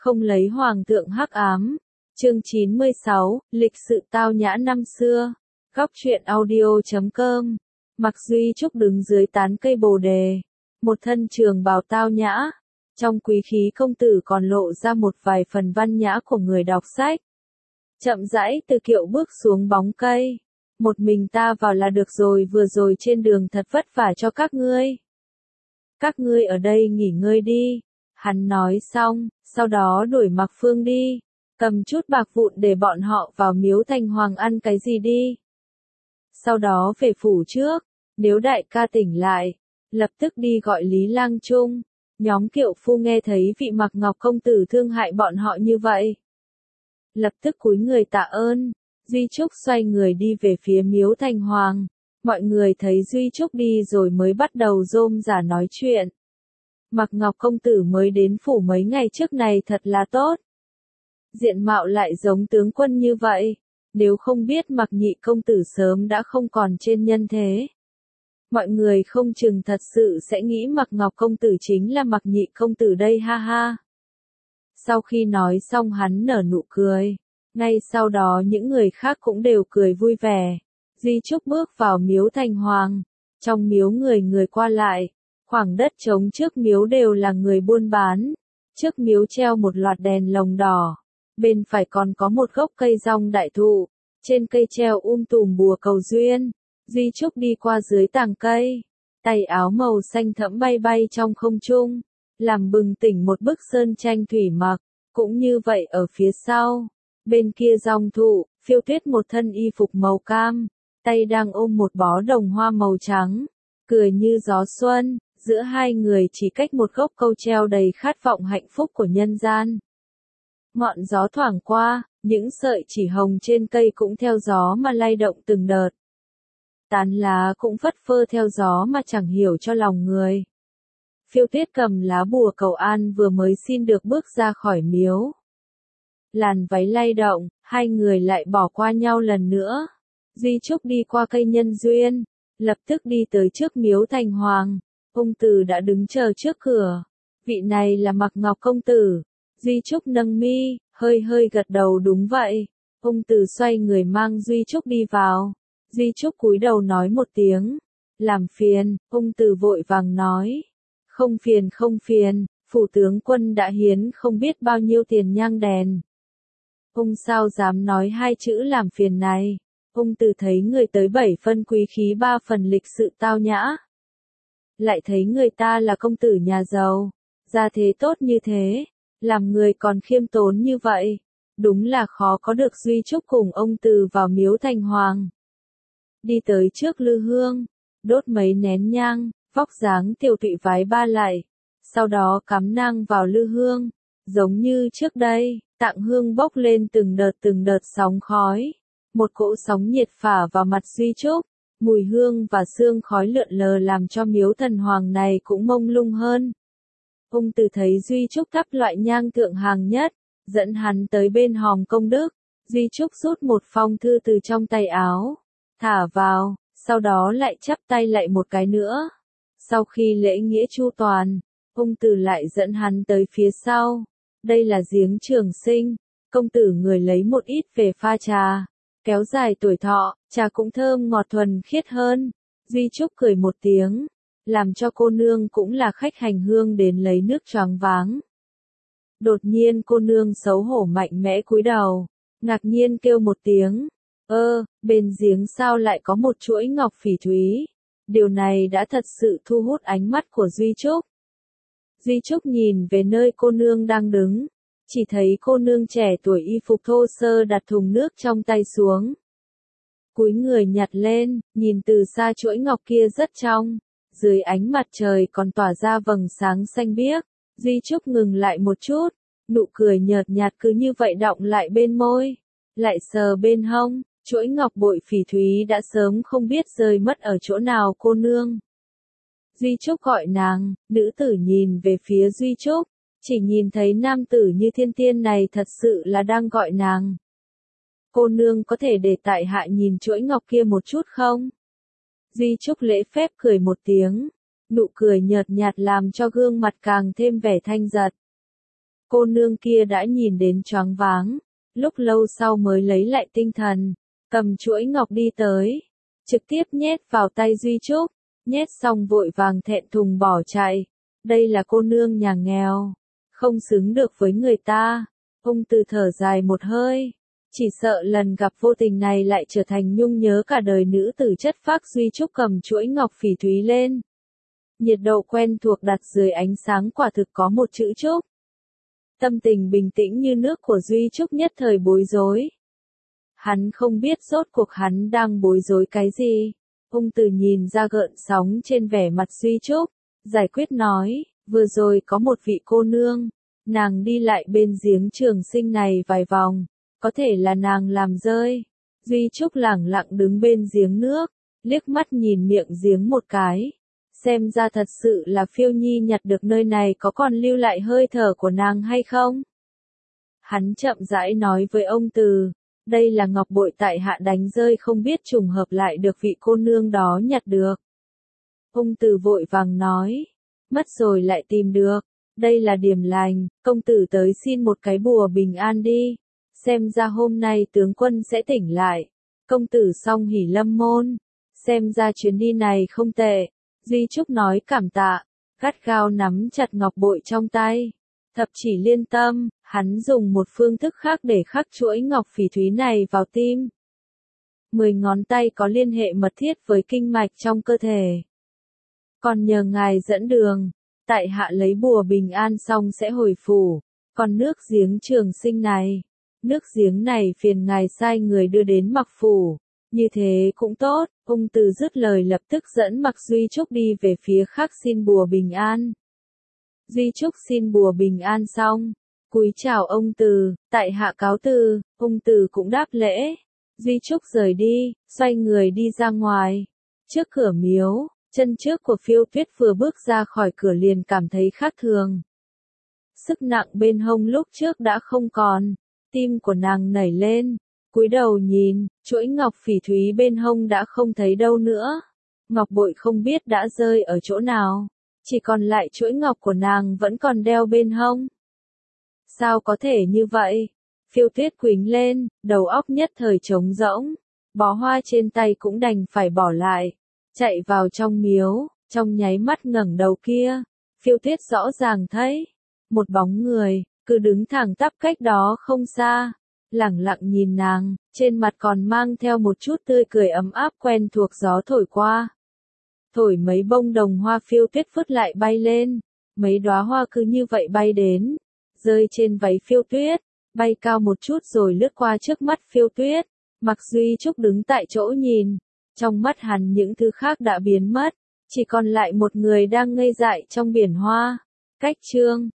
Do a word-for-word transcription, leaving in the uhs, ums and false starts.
Không lấy hoàng thượng hắc ám. Chương chín mươi sáu, lịch sự tao nhã năm xưa. Góc truyện audio chấm com. Mặc Duy Trúc đứng dưới tán cây bồ đề, một thân trường bào tao nhã, trong quý khí công tử còn lộ ra một vài phần văn nhã của người đọc sách. Chậm rãi từ kiệu bước xuống bóng cây, một mình ta vào là được rồi, vừa rồi trên đường thật vất vả cho các ngươi. Các ngươi ở đây nghỉ ngơi đi. Hắn nói xong, sau đó đuổi Mặc Phương đi, cầm chút bạc vụn để bọn họ vào miếu Thành Hoàng ăn cái gì đi. Sau đó về phủ trước, nếu đại ca tỉnh lại, lập tức đi gọi Lý Lang Trung. Nhóm kiệu phu nghe thấy vị Mặc Ngọc công tử thương hại bọn họ như vậy, lập tức cúi người tạ ơn. Duy Trúc xoay người đi về phía miếu Thành Hoàng. Mọi người thấy Duy Trúc đi rồi mới bắt đầu rôm rả nói chuyện. Mặc Ngọc công tử mới đến phủ mấy ngày trước này thật là tốt. Diện mạo lại giống tướng quân như vậy, nếu không biết Mặc nhị công tử sớm đã không còn trên nhân thế. Mọi người không chừng thật sự sẽ nghĩ Mặc Ngọc công tử chính là Mặc nhị công tử đây, ha ha. Sau khi nói xong hắn nở nụ cười. Ngay sau đó những người khác cũng đều cười vui vẻ. Duy Trúc bước vào miếu Thành Hoàng. Trong miếu người người qua lại. Khoảng đất trống trước miếu đều là người buôn bán. Trước miếu treo một loạt đèn lồng đỏ. Bên phải còn có một gốc cây rong đại thụ. Trên cây treo um tùm bùa cầu duyên. Duy Trúc đi qua dưới tàng cây. Tay áo màu xanh thẫm bay bay trong không trung, làm bừng tỉnh một bức sơn tranh thủy mặc. Cũng như vậy ở phía sau. Bên kia rong thụ, Phiêu Tuyết một thân y phục màu cam. Tay đang ôm một bó đồng hoa màu trắng. Cười như gió xuân. Giữa hai người chỉ cách một gốc câu treo đầy khát vọng hạnh phúc của nhân gian. Ngọn gió thoảng qua, những sợi chỉ hồng trên cây cũng theo gió mà lay động từng đợt. Tán lá cũng phất phơ theo gió mà chẳng hiểu cho lòng người. Phiêu Tuyết cầm lá bùa cầu an vừa mới xin được bước ra khỏi miếu. Làn váy lay động, hai người lại bỏ qua nhau lần nữa. Duy Trúc đi qua cây nhân duyên, lập tức đi tới trước miếu Thành Hoàng. Công tử đã đứng chờ trước cửa. Vị này là Mặc Ngọc công tử. Duy Trúc nâng mi, hơi hơi gật đầu đúng vậy. Công tử xoay người mang Duy Trúc đi vào. Duy Trúc cúi đầu nói một tiếng. Làm phiền, công tử vội vàng nói. Không phiền không phiền, phủ tướng quân đã hiến không biết bao nhiêu tiền nhang đèn. Ông sao dám nói hai chữ làm phiền này. Công tử thấy người tới bảy phân quý khí ba phần lịch sự tao nhã. Lại thấy người ta là công tử nhà giàu, gia thế tốt như thế, làm người còn khiêm tốn như vậy, đúng là khó có được. Duy Trúc cùng ông từ vào miếu Thành Hoàng. Đi tới trước lư hương, đốt mấy nén nhang, vóc dáng tiểu tụy vái ba lại, sau đó cắm nang vào lư hương, giống như trước đây, tạng hương bốc lên từng đợt từng đợt sóng khói, một cỗ sóng nhiệt phả vào mặt Duy Trúc. Mùi hương và sương khói lượn lờ làm cho miếu Thần Hoàng này cũng mông lung hơn. Ông từ thấy Duy Trúc thắp loại nhang thượng hàng nhất, dẫn hắn tới bên hòm công đức. Duy Trúc rút một phong thư từ trong tay áo, thả vào, sau đó lại chắp tay lại một cái nữa. Sau khi lễ nghĩa chu toàn, ông từ lại dẫn hắn tới phía sau. Đây là giếng Trường Sinh, công tử người lấy một ít về pha trà, kéo dài tuổi thọ, trà cũng thơm ngọt thuần khiết hơn. Duy Trúc cười một tiếng, làm cho cô nương cũng là khách hành hương đến lấy nước choáng váng. Đột nhiên cô nương xấu hổ mạnh mẽ cúi đầu, ngạc nhiên kêu một tiếng, ơ, bên giếng sao lại có một chuỗi ngọc phỉ thúy. Điều này đã thật sự thu hút ánh mắt của Duy Trúc. Duy Trúc nhìn về nơi cô nương đang đứng. Chỉ thấy cô nương trẻ tuổi y phục thô sơ đặt thùng nước trong tay xuống. Cúi người nhặt lên, nhìn từ xa chuỗi ngọc kia rất trong. Dưới ánh mặt trời còn tỏa ra vầng sáng xanh biếc. Duy Trúc ngừng lại một chút. Nụ cười nhợt nhạt cứ như vậy đọng lại bên môi. Lại sờ bên hông, chuỗi ngọc bội phỉ thúy đã sớm không biết rơi mất ở chỗ nào cô nương. Duy Trúc gọi nàng, nữ tử nhìn về phía Duy Trúc. Chỉ nhìn thấy nam tử như thiên tiên này thật sự là đang gọi nàng. Cô nương có thể để tại hạ nhìn chuỗi ngọc kia một chút không? Duy Trúc lễ phép cười một tiếng. Nụ cười nhợt nhạt làm cho gương mặt càng thêm vẻ thanh giật. cô nương kia đã nhìn đến choáng váng, lúc lâu sau mới lấy lại tinh thần, cầm chuỗi ngọc đi tới, trực tiếp nhét vào tay Duy Trúc, nhét xong vội vàng thẹn thùng bỏ chạy. Đây là cô nương nhà nghèo, không xứng được với người ta. Ung Từ thở dài một hơi, chỉ sợ lần gặp vô tình này lại trở thành nhung nhớ cả đời nữ tử chất phác. Duy Trúc cầm chuỗi ngọc phỉ thúy lên, nhiệt độ quen thuộc đặt dưới ánh sáng quả thực có một chữ Trúc. Tâm tình bình tĩnh như nước của Duy Trúc nhất thời bối rối. Hắn không biết rốt cuộc hắn đang bối rối cái gì. Ung Từ nhìn ra gợn sóng trên vẻ mặt Duy Trúc, giải quyết nói, vừa rồi có một vị cô nương, nàng đi lại bên giếng Trường Sinh này vài vòng, có thể là nàng làm rơi. Duy Trúc lẳng lặng đứng bên giếng nước, liếc mắt nhìn miệng giếng một cái. Xem ra thật sự là Phiêu Nhi nhặt được nơi này có còn lưu lại hơi thở của nàng hay không? Hắn chậm rãi nói với ông Từ, đây là ngọc bội tại hạ đánh rơi không biết trùng hợp lại được vị cô nương đó nhặt được. Ông Từ vội vàng nói, mất rồi lại tìm được, đây là điểm lành, công tử tới xin một cái bùa bình an đi, xem ra hôm nay tướng quân sẽ tỉnh lại. Công tử song hỉ lâm môn, xem ra chuyến đi này không tệ. Duy Trúc nói cảm tạ, gắt gao nắm chặt ngọc bội trong tay. Thập chỉ liên tâm, hắn dùng một phương thức khác để khắc chuỗi ngọc phỉ thúy này vào tim. Mười ngón tay có liên hệ mật thiết với kinh mạch trong cơ thể. Còn nhờ ngài dẫn đường, tại hạ lấy bùa bình an xong sẽ hồi phủ. Còn nước giếng Trường Sinh này, nước giếng này phiền ngài sai người đưa đến Mặc phủ. Như thế cũng tốt. Ung Từ dứt lời lập tức dẫn Mặc Duy Trúc đi về phía khác xin bùa bình an. Duy Trúc xin bùa bình an xong, cúi chào ông Từ, tại hạ cáo từ. Ung Từ cũng đáp lễ. Duy Trúc rời đi, xoay người đi ra ngoài. Trước cửa miếu, chân trước của Phiêu Tuyết vừa bước ra khỏi cửa liền cảm thấy khác thường. Sức nặng bên hông lúc trước đã không còn, tim của nàng nảy lên. Cúi đầu nhìn, chuỗi ngọc phỉ thúy bên hông đã không thấy đâu nữa. Ngọc bội không biết đã rơi ở chỗ nào, chỉ còn lại chuỗi ngọc của nàng vẫn còn đeo bên hông. Sao có thể như vậy? Phiêu Tuyết quỳnh lên, đầu óc nhất thời trống rỗng, bó hoa trên tay cũng đành phải bỏ lại, chạy vào trong miếu. Trong nháy mắt ngẩng đầu kia, Phiêu Tuyết rõ ràng thấy một bóng người cứ đứng thẳng tắp cách đó không xa. Lẳng lặng nhìn nàng, trên mặt còn mang theo một chút tươi cười ấm áp quen thuộc. Gió thổi qua, thổi mấy bông đồng hoa Phiêu Tuyết vứt lại bay lên, mấy đóa hoa cứ như vậy bay đến, rơi trên váy Phiêu Tuyết, bay cao một chút rồi lướt qua trước mắt Phiêu Tuyết. Mặc Duy Trúc đứng tại chỗ nhìn, trong mắt hắn những thứ khác đã biến mất, chỉ còn lại một người đang ngây dại trong biển hoa. Cách chương